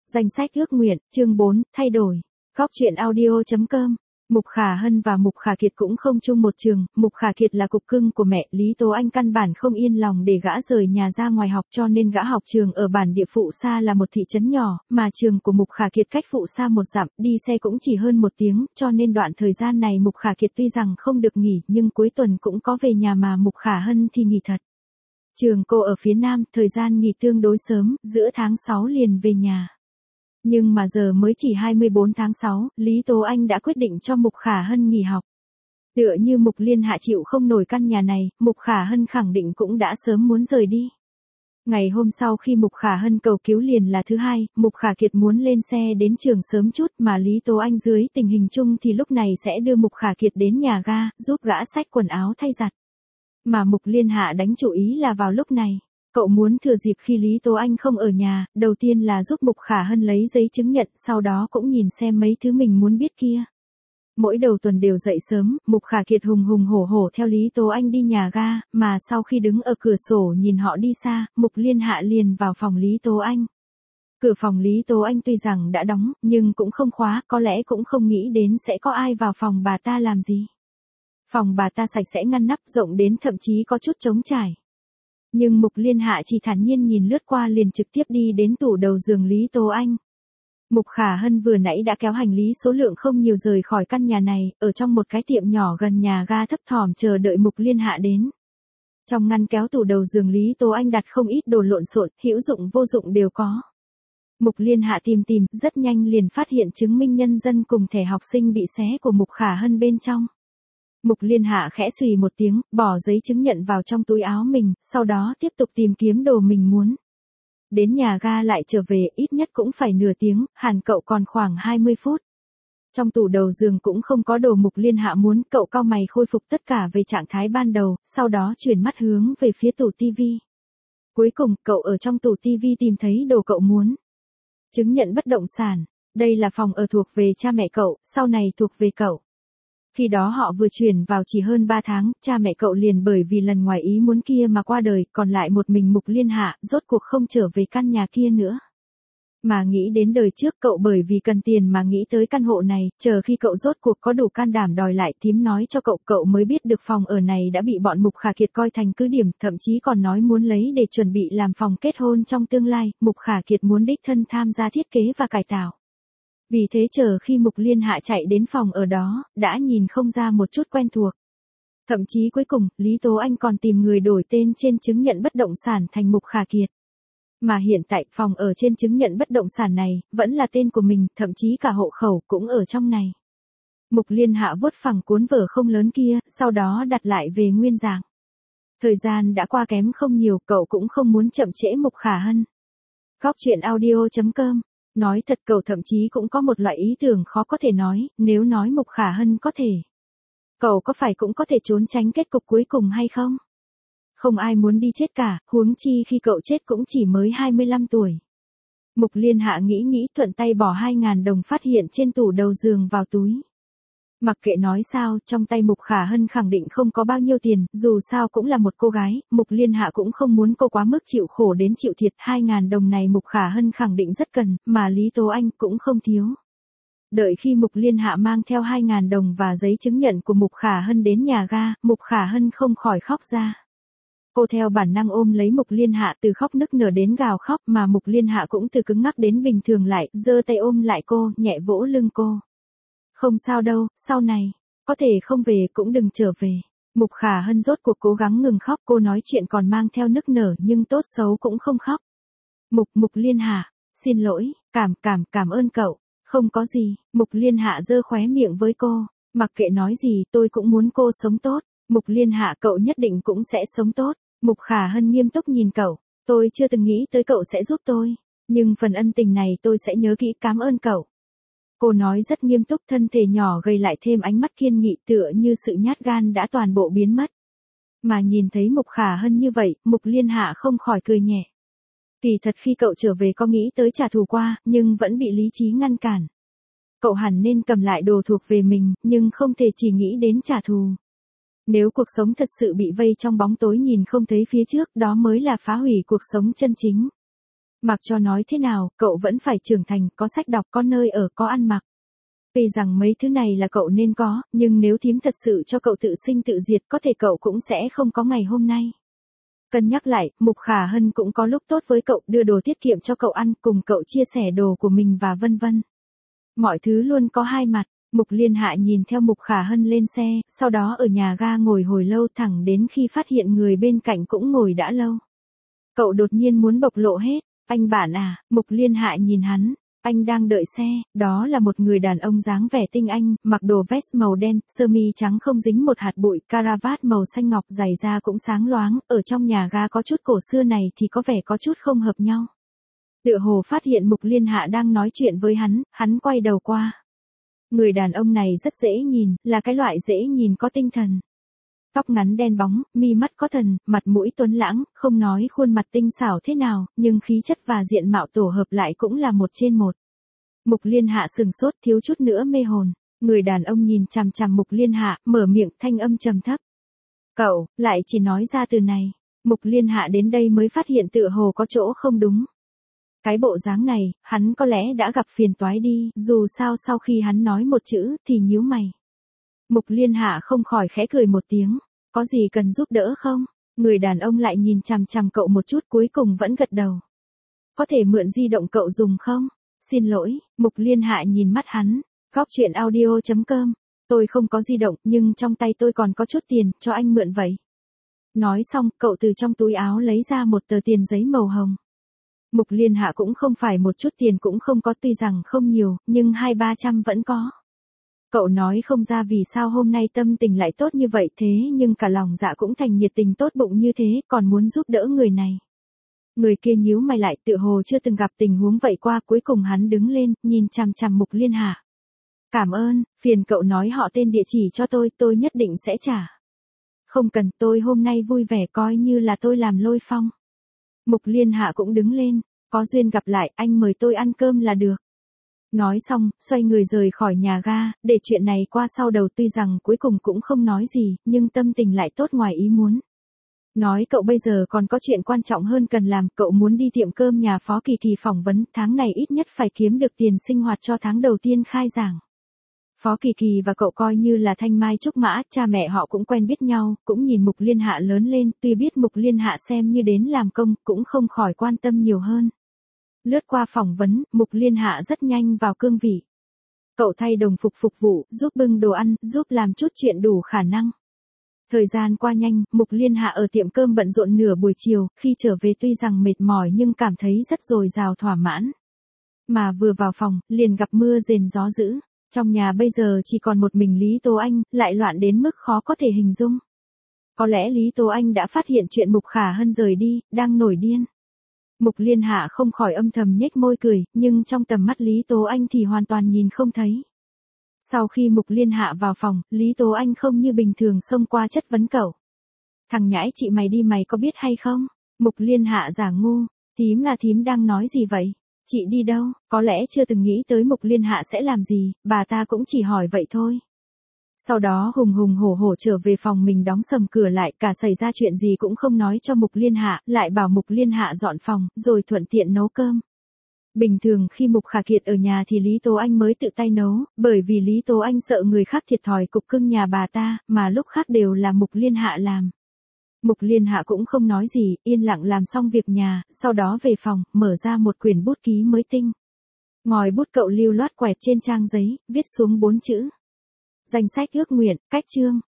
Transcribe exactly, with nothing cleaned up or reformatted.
Danh sách ước nguyện, chương bốn, thay đổi. Góc truyện audio chấm com. Mục Khả Hân và Mục Khả Kiệt cũng không chung một trường, Mục Khả Kiệt là cục cưng của mẹ, Lý Tố Anh căn bản không yên lòng để gã rời nhà ra ngoài học cho nên gã học trường ở bản địa phụ xa là một thị trấn nhỏ, mà trường của Mục Khả Kiệt cách phụ xa một dặm, đi xe cũng chỉ hơn một tiếng, cho nên đoạn thời gian này Mục Khả Kiệt tuy rằng không được nghỉ nhưng cuối tuần cũng có về nhà mà Mục Khả Hân thì nghỉ thật. Trường cô ở phía Nam, thời gian nghỉ tương đối sớm, giữa tháng sáu liền về nhà. Nhưng mà giờ mới chỉ hai mươi bốn tháng sáu, Lý Tố Anh đã quyết định cho Mục Khả Hân nghỉ học. Tựa như Mục Liên Hạ chịu không nổi căn nhà này, Mục Khả Hân khẳng định cũng đã sớm muốn rời đi. Ngày hôm sau khi Mục Khả Hân cầu cứu liền là thứ hai, Mục Khả Kiệt muốn lên xe đến trường sớm chút mà Lý Tố Anh dưới tình hình chung thì lúc này sẽ đưa Mục Khả Kiệt đến nhà ga, giúp gã xách quần áo thay giặt. Mà Mục Liên Hạ đánh chủ ý là vào lúc này. Cậu muốn thừa dịp khi Lý Tố Anh không ở nhà, đầu tiên là giúp Mục Khả Hân lấy giấy chứng nhận, sau đó cũng nhìn xem mấy thứ mình muốn biết kia. Mỗi đầu tuần đều dậy sớm, Mục Khả Kiệt hùng hùng hổ hổ theo Lý Tố Anh đi nhà ga, mà sau khi đứng ở cửa sổ nhìn họ đi xa, Mục Liên Hạ liền vào phòng Lý Tố Anh. Cửa phòng Lý Tố Anh tuy rằng đã đóng, nhưng cũng không khóa, có lẽ cũng không nghĩ đến sẽ có ai vào phòng bà ta làm gì. Phòng bà ta sạch sẽ ngăn nắp, rộng đến thậm chí có chút trống trải. Nhưng Mục Liên Hạ chỉ thản nhiên nhìn lướt qua liền trực tiếp đi đến tủ đầu giường Lý Tố Anh. Mục Khả Hân vừa nãy đã kéo hành lý số lượng không nhiều rời khỏi căn nhà này, ở trong một cái tiệm nhỏ gần nhà ga thấp thỏm chờ đợi Mục Liên Hạ đến. Trong ngăn kéo tủ đầu giường Lý Tố Anh đặt không ít đồ lộn xộn, hữu dụng vô dụng đều có. Mục Liên Hạ tìm tìm, rất nhanh liền phát hiện chứng minh nhân dân cùng thẻ học sinh bị xé của Mục Khả Hân bên trong. Mục Liên Hạ khẽ xùy một tiếng, bỏ giấy chứng nhận vào trong túi áo mình, sau đó tiếp tục tìm kiếm đồ mình muốn. Đến nhà ga lại trở về, ít nhất cũng phải nửa tiếng, hẳn cậu còn khoảng hai mươi phút. Trong tủ đầu giường cũng không có đồ Mục Liên Hạ muốn, cậu cau mày khôi phục tất cả về trạng thái ban đầu, sau đó chuyển mắt hướng về phía tủ tivi. Cuối cùng, cậu ở trong tủ tivi tìm thấy đồ cậu muốn. Chứng nhận bất động sản, đây là phòng ở thuộc về cha mẹ cậu, sau này thuộc về cậu. Khi đó họ vừa chuyển vào chỉ hơn ba tháng, cha mẹ cậu liền bởi vì lần ngoài ý muốn kia mà qua đời, còn lại một mình Mục Liên Hạ, rốt cuộc không trở về căn nhà kia nữa. Mà nghĩ đến đời trước cậu bởi vì cần tiền mà nghĩ tới căn hộ này, chờ khi cậu rốt cuộc có đủ can đảm đòi lại, thím nói cho cậu, cậu mới biết được phòng ở này đã bị bọn Mục Khả Kiệt coi thành cứ điểm, thậm chí còn nói muốn lấy để chuẩn bị làm phòng kết hôn trong tương lai, Mục Khả Kiệt muốn đích thân tham gia thiết kế và cải tạo. Vì thế chờ khi Mục Liên Hạ chạy đến phòng ở đó, đã nhìn không ra một chút quen thuộc. Thậm chí cuối cùng, Lý Tố Anh còn tìm người đổi tên trên chứng nhận bất động sản thành Mục Khả Kiệt. Mà hiện tại, phòng ở trên chứng nhận bất động sản này, vẫn là tên của mình, thậm chí cả hộ khẩu cũng ở trong này. Mục Liên Hạ vuốt phẳng cuốn vở không lớn kia, sau đó đặt lại về nguyên dạng. Thời gian đã qua kém không nhiều, cậu cũng không muốn chậm trễ Mục Khả Hân. Góc truyện audio chấm com. Nói thật cậu thậm chí cũng có một loại ý tưởng khó có thể nói, nếu nói Mục Khả Hân có thể. Cậu có phải cũng có thể trốn tránh kết cục cuối cùng hay không? Không ai muốn đi chết cả, huống chi khi cậu chết cũng chỉ mới hai mươi lăm tuổi. Mục Liên Hạ nghĩ nghĩ thuận tay bỏ hai ngàn đồng phát hiện trên tủ đầu giường vào túi. Mặc kệ nói sao, trong tay Mục Khả Hân khẳng định không có bao nhiêu tiền, dù sao cũng là một cô gái, Mục Liên Hạ cũng không muốn cô quá mức chịu khổ đến chịu thiệt, hai ngàn đồng này Mục Khả Hân khẳng định rất cần, mà Lý Tố Anh cũng không thiếu. Đợi khi Mục Liên Hạ mang theo hai ngàn đồng và giấy chứng nhận của Mục Khả Hân đến nhà ga, Mục Khả Hân không khỏi khóc ra. Cô theo bản năng ôm lấy Mục Liên Hạ từ khóc nức nở đến gào khóc, mà Mục Liên Hạ cũng từ cứng ngắc đến bình thường lại, giơ tay ôm lại cô, nhẹ vỗ lưng cô. Không sao đâu, sau này, có thể không về cũng đừng trở về. Mục Khả Hân rốt cuộc cố gắng ngừng khóc, cô nói chuyện còn mang theo nức nở nhưng tốt xấu cũng không khóc. Mục, Mục Liên Hạ, xin lỗi, cảm, cảm, cảm ơn cậu, không có gì, Mục Liên Hạ giơ khóe miệng với cô, mặc kệ nói gì tôi cũng muốn cô sống tốt, Mục Liên Hạ cậu nhất định cũng sẽ sống tốt, Mục Khả Hân nghiêm túc nhìn cậu, tôi chưa từng nghĩ tới cậu sẽ giúp tôi, nhưng phần ân tình này tôi sẽ nhớ kỹ, cảm ơn cậu. Cô nói rất nghiêm túc, thân thể nhỏ gầy lại thêm ánh mắt kiên nghị tựa như sự nhát gan đã toàn bộ biến mất. Mà nhìn thấy Mục Khả Hân như vậy, Mục Liên Hạ không khỏi cười nhẹ. Kỳ thật khi cậu trở về có nghĩ tới trả thù qua, nhưng vẫn bị lý trí ngăn cản. Cậu hẳn nên cầm lại đồ thuộc về mình, nhưng không thể chỉ nghĩ đến trả thù. Nếu cuộc sống thật sự bị vây trong bóng tối nhìn không thấy phía trước, đó mới là phá hủy cuộc sống chân chính. Mặc cho nói thế nào, cậu vẫn phải trưởng thành, có sách đọc, có nơi ở, có ăn mặc. Tuy rằng mấy thứ này là cậu nên có, nhưng nếu thím thật sự cho cậu tự sinh tự diệt, có thể cậu cũng sẽ không có ngày hôm nay. Cân nhắc lại, Mục Khả Hân cũng có lúc tốt với cậu, đưa đồ tiết kiệm cho cậu ăn, cùng cậu chia sẻ đồ của mình và vân vân. Mọi thứ luôn có hai mặt. Mục Liên Hạ nhìn theo Mục Khả Hân lên xe, sau đó ở nhà ga ngồi hồi lâu thẳng đến khi phát hiện người bên cạnh cũng ngồi đã lâu. Cậu đột nhiên muốn bộc lộ hết. Anh bạn à, Mục Liên Hạ nhìn hắn. Anh đang đợi xe, đó là một người đàn ông dáng vẻ tinh anh, mặc đồ vest màu đen, sơ mi trắng không dính một hạt bụi, caravat màu xanh ngọc, giày da cũng sáng loáng, ở trong nhà ga có chút cổ xưa này thì có vẻ có chút không hợp nhau. Tựa hồ phát hiện Mục Liên Hạ đang nói chuyện với hắn, hắn quay đầu qua. Người đàn ông này rất dễ nhìn, là cái loại dễ nhìn có tinh thần. Tóc ngắn đen bóng, mi mắt có thần, mặt mũi tuấn lãng, không nói khuôn mặt tinh xảo thế nào, nhưng khí chất và diện mạo tổ hợp lại cũng là một trên một. Mục Liên Hạ sừng sốt, thiếu chút nữa mê hồn. Người đàn ông nhìn chằm chằm Mục Liên Hạ, mở miệng, thanh âm trầm thấp. Cậu, lại chỉ nói ra từ này. Mục Liên Hạ đến đây mới phát hiện tựa hồ có chỗ không đúng. Cái bộ dáng này, hắn có lẽ đã gặp phiền toái đi, dù sao sau khi hắn nói một chữ, thì nhíu mày. Mục Liên Hạ không khỏi khẽ cười một tiếng, có gì cần giúp đỡ không? Người đàn ông lại nhìn chằm chằm cậu một chút cuối cùng vẫn gật đầu. Có thể mượn di động cậu dùng không? Xin lỗi, Mục Liên Hạ nhìn mắt hắn, góc chuyện audio chấm com, tôi không có di động nhưng trong tay tôi còn có chút tiền, cho anh mượn vậy. Nói xong, cậu từ trong túi áo lấy ra một tờ tiền giấy màu hồng. Mục Liên Hạ cũng không phải một chút tiền cũng không có, tuy rằng không nhiều, nhưng hai ba trăm vẫn có. Cậu nói không ra vì sao hôm nay tâm tình lại tốt như vậy thế nhưng cả lòng dạ cũng thành nhiệt tình tốt bụng như thế, còn muốn giúp đỡ người này. Người kia nhíu mày lại, tựa hồ chưa từng gặp tình huống vậy qua, cuối cùng hắn đứng lên, nhìn chằm chằm Mục Liên Hạ. Cảm ơn, phiền cậu nói họ tên địa chỉ cho tôi, tôi nhất định sẽ trả. Không cần, tôi hôm nay vui vẻ coi như là tôi làm lôi phong. Mục Liên Hạ cũng đứng lên, có duyên gặp lại, anh mời tôi ăn cơm là được. Nói xong, xoay người rời khỏi nhà ga, để chuyện này qua sau đầu, tuy rằng cuối cùng cũng không nói gì, nhưng tâm tình lại tốt ngoài ý muốn. Nói cậu bây giờ còn có chuyện quan trọng hơn cần làm, cậu muốn đi tiệm cơm nhà Phó Kỳ Kỳ phỏng vấn, tháng này ít nhất phải kiếm được tiền sinh hoạt cho tháng đầu tiên khai giảng. Phó Kỳ Kỳ và cậu coi như là thanh mai trúc mã, cha mẹ họ cũng quen biết nhau, cũng nhìn Mục Liên Hạ lớn lên, tuy biết Mục Liên Hạ xem như đến làm công, cũng không khỏi quan tâm nhiều hơn. Lướt qua phỏng vấn, Mục Liên Hạ rất nhanh vào cương vị. Cậu thay đồng phục phục vụ, giúp bưng đồ ăn, giúp làm chút chuyện đủ khả năng. Thời gian qua nhanh, Mục Liên Hạ ở tiệm cơm bận rộn nửa buổi chiều, khi trở về tuy rằng mệt mỏi nhưng cảm thấy rất dồi dào thỏa mãn. Mà vừa vào phòng, liền gặp mưa rền gió dữ. Trong nhà bây giờ chỉ còn một mình Lý Tố Anh, lại loạn đến mức khó có thể hình dung. Có lẽ Lý Tố Anh đã phát hiện chuyện Mục Khả Hân rời đi, đang nổi điên. Mục Liên Hạ không khỏi âm thầm nhếch môi cười, nhưng trong tầm mắt Lý Tố Anh thì hoàn toàn nhìn không thấy. Sau khi Mục Liên Hạ vào phòng, Lý Tố Anh không như bình thường xông qua chất vấn cậu. Thằng nhãi chị mày đi mày có biết hay không? Mục Liên Hạ giả ngu, thím là thím đang nói gì vậy? Chị đi đâu? Có lẽ chưa từng nghĩ tới Mục Liên Hạ sẽ làm gì, bà ta cũng chỉ hỏi vậy thôi. Sau đó hùng hùng hổ hổ trở về phòng mình đóng sầm cửa lại, cả xảy ra chuyện gì cũng không nói cho Mục Liên Hạ, lại bảo Mục Liên Hạ dọn phòng, rồi thuận tiện nấu cơm. Bình thường khi Mục Khả Kiệt ở nhà thì Lý Tố Anh mới tự tay nấu, bởi vì Lý Tố Anh sợ người khác thiệt thòi cục cưng nhà bà ta, mà lúc khác đều là Mục Liên Hạ làm. Mục Liên Hạ cũng không nói gì, yên lặng làm xong việc nhà, sau đó về phòng, mở ra một quyển bút ký mới tinh. Ngòi bút cậu lưu loát quẹt trên trang giấy, viết xuống bốn chữ. Danh sách ước nguyện, cách chương.